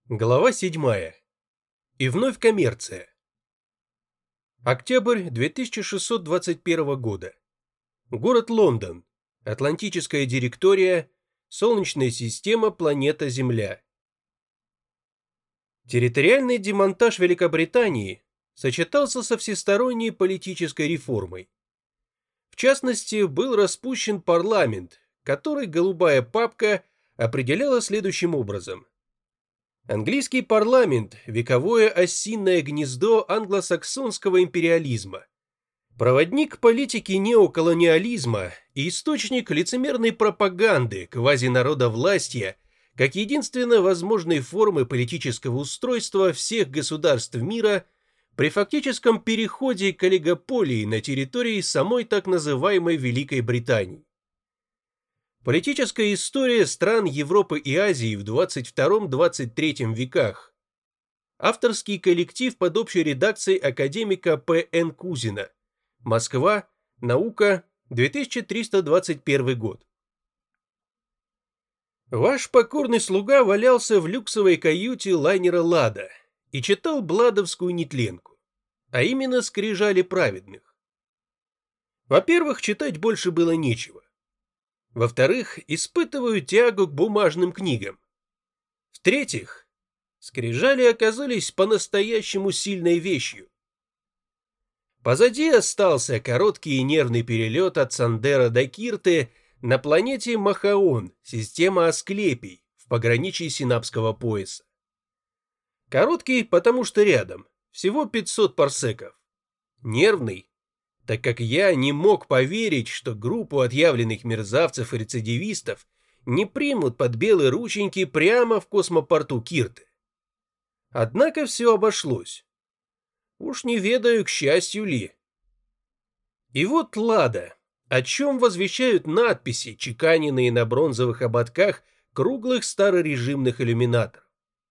Глава 7. И вновь коммерция. Октябрь 2621 года. Город Лондон. Атлантическая директория. Солнечная система, планета Земля. Территориальный демонтаж Великобритании сочетался со всесторонней политической реформой. В частности, был распущен парламент, который голубая папка определяла следующим образом. Английский парламент – вековое осиное гнездо англосаксонского империализма, проводник политики неоколониализма и источник лицемерной пропаганды квазинародовластия как единственно возможной формы политического устройства всех государств мира при фактическом переходе к олигополии на территории самой так называемой Великой Британии. Политическая история стран Европы и Азии в 22-23 веках. Авторский коллектив под общей редакцией академика П.Н. Кузина. Москва. Наука. 2321 год. Ваш покорный слуга валялся в люксовой каюте лайнера «Лада» и читал бладовскую нетленку, а именно «Скрижали праведных». Во-первых, читать больше было нечего. Во-вторых, испытываю тягу к бумажным книгам. В-третьих, скрижали оказались по-настоящему сильной вещью. Позади остался короткий и нервный перелет от Сандера до Кирты на планете Махаон, система Асклепий, в пограничье Синапского пояса. Короткий, потому что рядом, всего 500 парсеков. Нервный, так как я не мог поверить, что группу отъявленных мерзавцев и рецидивистов не примут под белые рученьки прямо в космопорту Кирты. Однако все обошлось. Уж не ведаю, к счастью ли. И вот Лада, о чем возвещают надписи, чеканенные на бронзовых ободках круглых старорежимных иллюминаторов.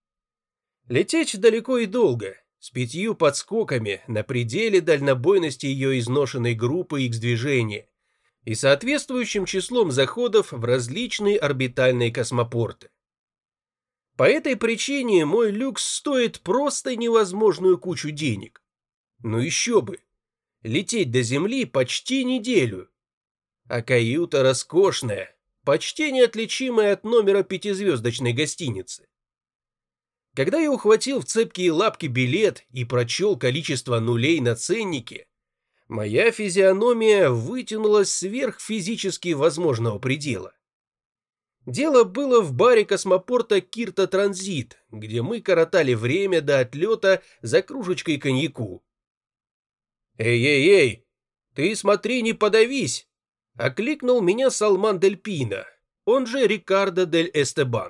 Лететь далеко и долго. С 5 подскоками на пределе дальнобойности ее изношенной группы X-движения и соответствующим числом заходов в различные орбитальные космопорты. По этой причине мой люкс стоит просто невозможную кучу денег. Ну еще бы, лететь до Земли почти неделю. А каюта роскошная, почти неотличимая от номера 5-звездочной гостиницы. Когда я ухватил в цепкие лапки билет и прочел количество нулей на ценнике, моя физиономия вытянулась сверх физически возможного предела. Дело было в баре космопорта Кирта Транзит, где мы коротали время до отлета за кружечкой коньяку. «Эй-эй-эй, ты смотри, не подавись!» — окликнул меня Салман Дель Пино, он же Рикардо Дель Эстебан.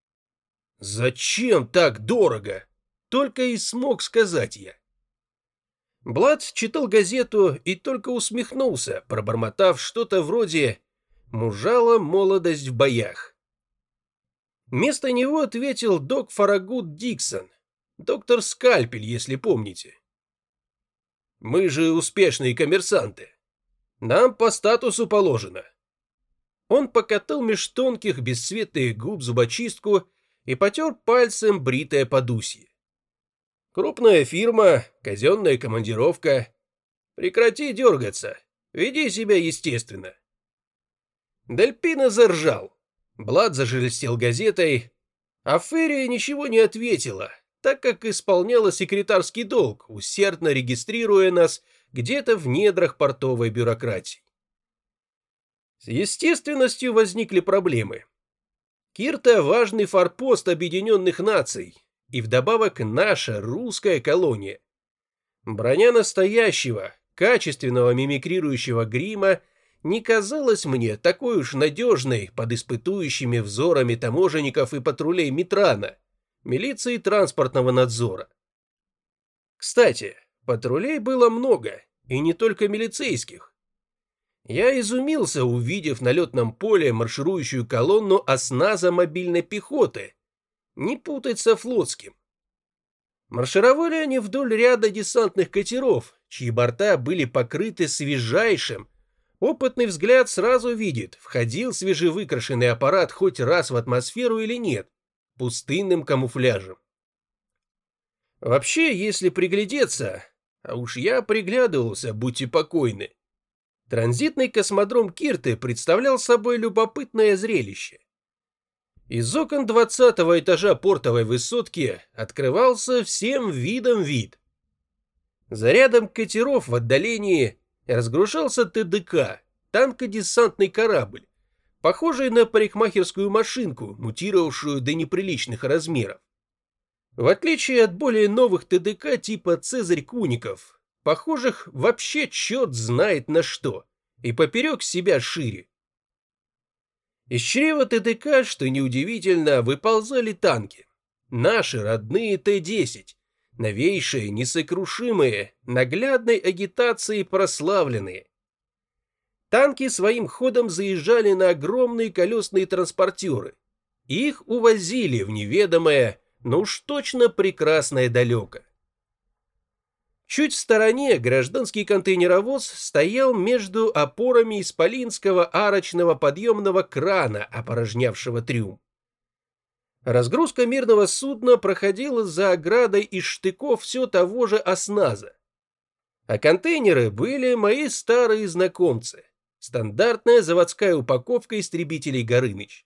«Зачем так дорого?» — только и смог сказать я. Блад читал газету и только усмехнулся, пробормотав что-то вроде «Мужала молодость в боях». Вместо него ответил док Фарагут Диксон, доктор Скальпель, если помните. «Мы же успешные коммерсанты. Нам по статусу положено». Он покатал меж тонких бесцветных губ зубочистку и потер пальцем бритое подусье. «Крупная фирма, казенная командировка. Прекрати дергаться, веди себя естественно». Дель Пино заржал. Блад зашелестел газетой, а Ферри ничего не ответила, так как исполняла секретарский долг, усердно регистрируя нас где-то в недрах портовой бюрократии. С естественностью возникли проблемы. Кирта – важный форпост Объединенных Наций, и вдобавок наша русская колония. Броня настоящего, качественного мимикрирующего грима не казалась мне такой уж надежной под испытующими взорами таможенников и патрулей Митрана, милиции транспортного надзора. Кстати, патрулей было много, и не только милицейских. Я изумился, увидев на летном поле марширующую колонну осназа мобильной пехоты. Не путать со флотским. Маршировали они вдоль ряда десантных катеров, чьи борта были покрыты свежайшим. Опытный взгляд сразу видит, входил свежевыкрашенный аппарат хоть раз в атмосферу или нет, пустынным камуфляжем. Вообще, если приглядеться, а уж я приглядывался, будьте покойны, транзитный космодром Кирты представлял собой любопытное зрелище. Из окон 20-го этажа портовой высотки открывался всем видом вид. За рядом катеров в отдалении разгружался ТДК, танкодесантный корабль, похожий на парикмахерскую машинку, мутировавшую до неприличных размеров. В отличие от более новых ТДК типа «Цезарь Куников», похожих вообще черт знает на что, и поперек себя шире. Из чрева ТДК, что неудивительно, выползали танки. Наши родные Т-10, новейшие, несокрушимые, наглядной агитацией прославленные. Танки своим ходом заезжали на огромные колесные транспортеры. Их увозили в неведомое, но уж точно прекрасное далеко. Чуть в стороне гражданский контейнеровоз стоял между опорами исполинского арочного подъемного крана, опорожнявшего трюм. Разгрузка мирного судна проходила за оградой из штыков все того же осназа. А контейнеры были мои старые знакомцы. Стандартная заводская упаковка истребителей Горыныч.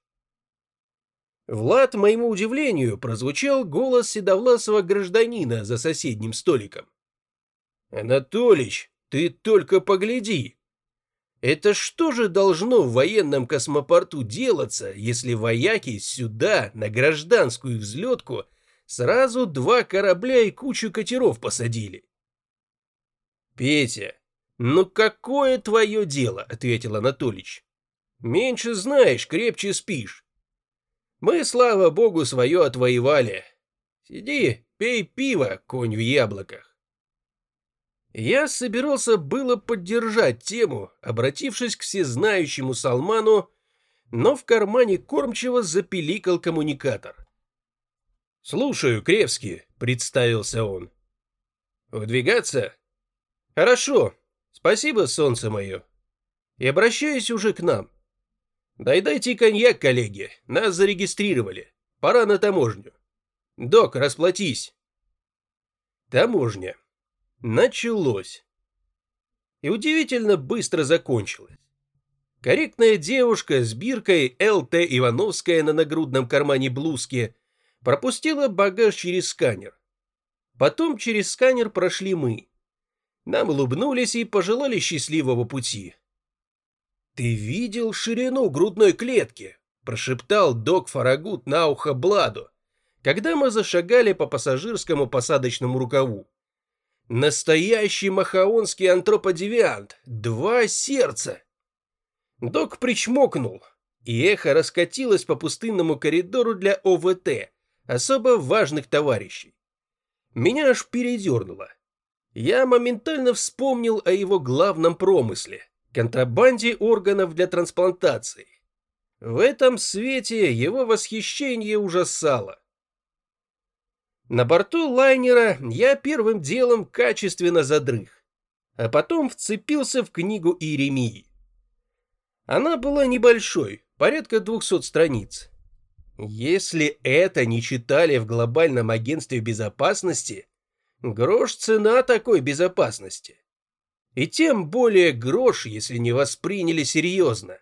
Влад, моему удивлению, прозвучал голос седовласого гражданина за соседним столиком. «Анатолич, ты только погляди! Это что же должно в военном космопорту делаться, если вояки сюда, на гражданскую взлетку, сразу 2 корабля и кучу катеров посадили?» «Петя, ну какое твое дело?» — ответил Анатолич. «Меньше знаешь, крепче спишь. Мы, слава богу, свое отвоевали. Сиди, пей пиво, конь в яблоках». Я собирался было поддержать тему, обратившись к всезнающему Салману, но в кармане кормчего запиликал коммуникатор. «Слушаю, Кревский», — представился он. «Выдвигаться? Хорошо, спасибо, солнце мое. И обращаюсь уже к нам. Дайте коньяк, коллеги, нас зарегистрировали, пора на таможню. Док, расплатись». Таможня. Началось. И удивительно быстро закончилось. Корректная девушка с биркой ЛТ Ивановская на нагрудном кармане блузки пропустила багаж через сканер. Потом через сканер прошли мы. Нам улыбнулись и пожелали счастливого пути. «Ты видел ширину грудной клетки?» – прошептал док Фарагут на ухо Бладу, когда мы зашагали по пассажирскому посадочному рукаву. «Настоящий махаонский антроподевиант! 2 сердца!» Док причмокнул, и эхо раскатилось по пустынному коридору для ОВТ, особо важных товарищей. Меня аж передернуло. Я моментально вспомнил о его главном промысле – контрабанде органов для трансплантации. В этом свете его восхищение ужасало. На борту лайнера я первым делом качественно задрых, а потом вцепился в книгу Иеремии. Она была небольшой, порядка 200 страниц. Если это не читали в Глобальном агентстве безопасности, грош цена такой безопасности. И тем более грош, если не восприняли серьезно.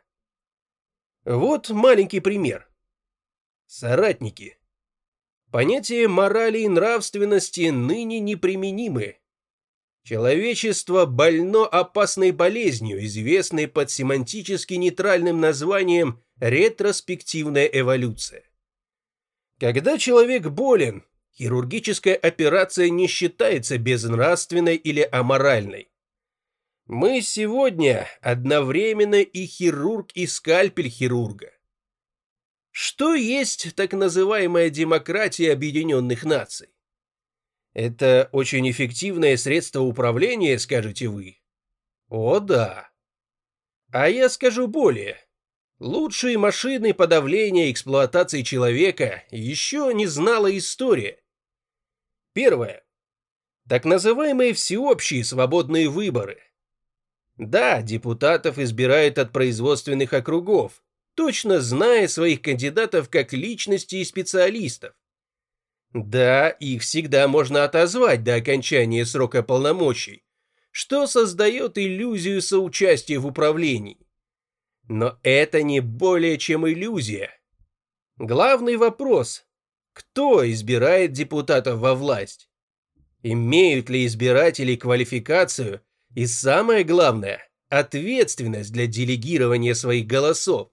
Вот маленький пример. Соратники. Понятия морали и нравственности ныне неприменимы. Человечество больно опасной болезнью, известной под семантически нейтральным названием ретроспективная эволюция. Когда человек болен, хирургическая операция не считается безнравственной или аморальной. Мы сегодня одновременно и хирург, и скальпель хирурга. Что есть так называемая демократия Объединенных Наций? Это очень эффективное средство управления, скажете вы? О да. А я скажу более. Лучшие машины подавления эксплуатации человека еще не знала история. Первое. Так называемые всеобщие свободные выборы. Да, депутатов избирают от производственных округов, точно зная своих кандидатов как личности и специалистов. Да, их всегда можно отозвать до окончания срока полномочий, что создает иллюзию соучастия в управлении. Но это не более чем иллюзия. Главный вопрос: кто избирает депутатов во власть? Имеют ли избиратели квалификацию и, самое главное, ответственность для делегирования своих голосов?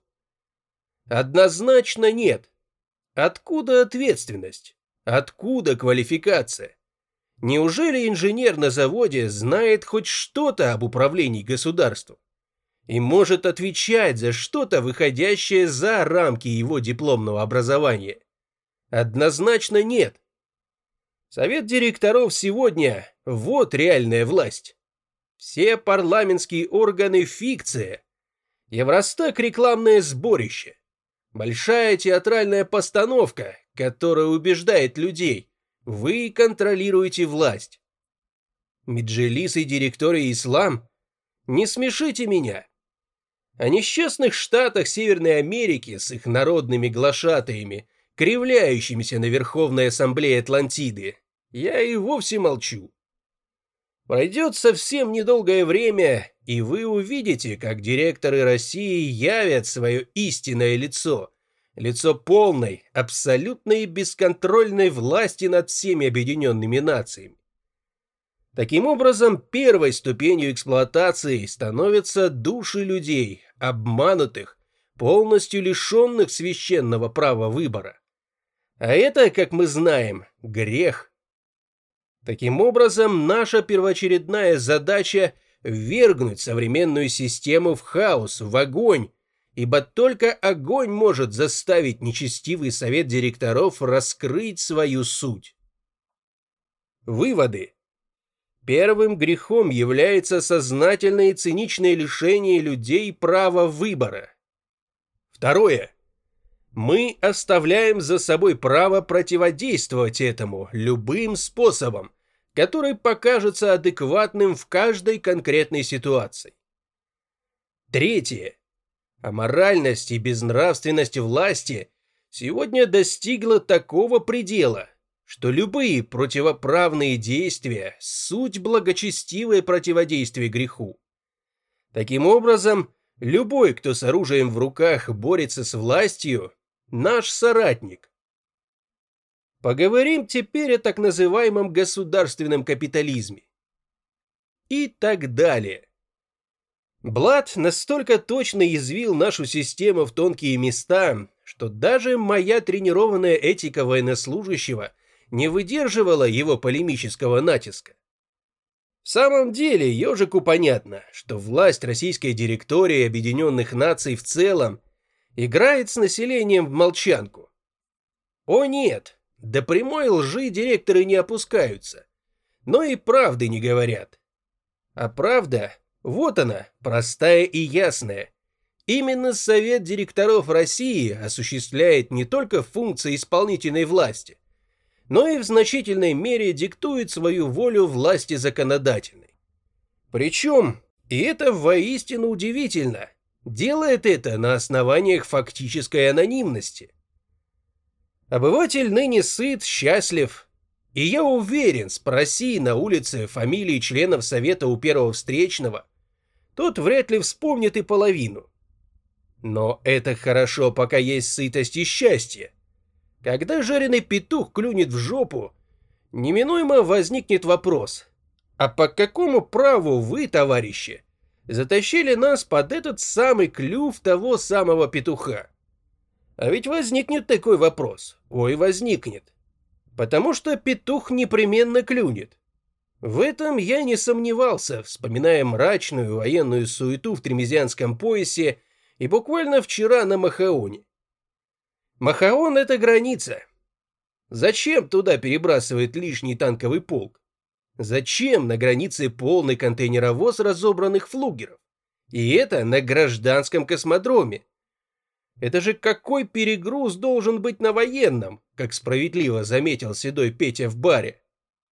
Однозначно нет. Откуда ответственность? Откуда квалификация? Неужели инженер на заводе знает хоть что-то об управлении государством и может отвечать за что-то, выходящее за рамки его дипломного образования? Однозначно нет. Совет директоров сегодня – вот реальная власть. Все парламентские органы – фикция. Евростак – рекламное сборище. Большая театральная постановка, которая убеждает людей: вы контролируете власть. Меджлис и директорий ислам? Не смешите меня. О несчастных штатах Северной Америки с их народными глашатаями, кривляющимися на Верховной Ассамблее Атлантиды, я и вовсе молчу. Пройдет совсем недолгое время, и вы увидите, как директоры России явят свое истинное лицо, лицо полной, абсолютной и бесконтрольной власти над всеми объединенными нациями. Таким образом, первой ступенью эксплуатации становятся души людей, обманутых, полностью лишенных священного права выбора. А это, как мы знаем, грех. Таким образом, наша первоочередная задача – ввергнуть современную систему в хаос, в огонь, ибо только огонь может заставить нечестивый совет директоров раскрыть свою суть. Выводы. Первым грехом является сознательное и циничное лишение людей права выбора. Второе. Мы оставляем за собой право противодействовать этому любым способом, который покажется адекватным в каждой конкретной ситуации. Третье. Аморальность и безнравственность власти сегодня достигла такого предела, что любые противоправные действия – суть благочестивое противодействие греху. Таким образом, любой, кто с оружием в руках борется с властью, наш соратник. Поговорим теперь о так называемом государственном капитализме. И так далее. Блад настолько точно язвил нашу систему в тонкие места, что даже моя тренированная этика военнослужащего не выдерживала его полемического натиска. В самом деле, ежику понятно, что власть российской директории Объединенных Наций в целом играет с населением в молчанку. О нет, до прямой лжи директоры не опускаются, но и правды не говорят. А правда, вот она, простая и ясная. Именно Совет директоров России осуществляет не только функции исполнительной власти, но и в значительной мере диктует свою волю власти законодательной. Причем, и это воистину удивительно, делает это на основаниях фактической анонимности. Обыватель ныне сыт, счастлив, и я уверен, спроси на улице фамилии членов Совета у первого встречного, тот вряд ли вспомнит и половину. Но это хорошо, пока есть сытость и счастье. Когда жареный петух клюнет в жопу, неминуемо возникнет вопрос: а по какому праву вы, товарищи, затащили нас под этот самый клюв того самого петуха? А ведь возникнет такой вопрос, ой, возникнет. Потому что петух непременно клюнет. В этом я не сомневался, вспоминая мрачную военную суету в Тремезианском поясе и буквально вчера на Махаоне. Махаон — это граница. Зачем туда перебрасывает лишний танковый полк? Зачем на границе полный контейнеровоз разобранных флугеров? И это на гражданском космодроме. Это же какой перегруз должен быть на военном, как справедливо заметил седой Петя в баре.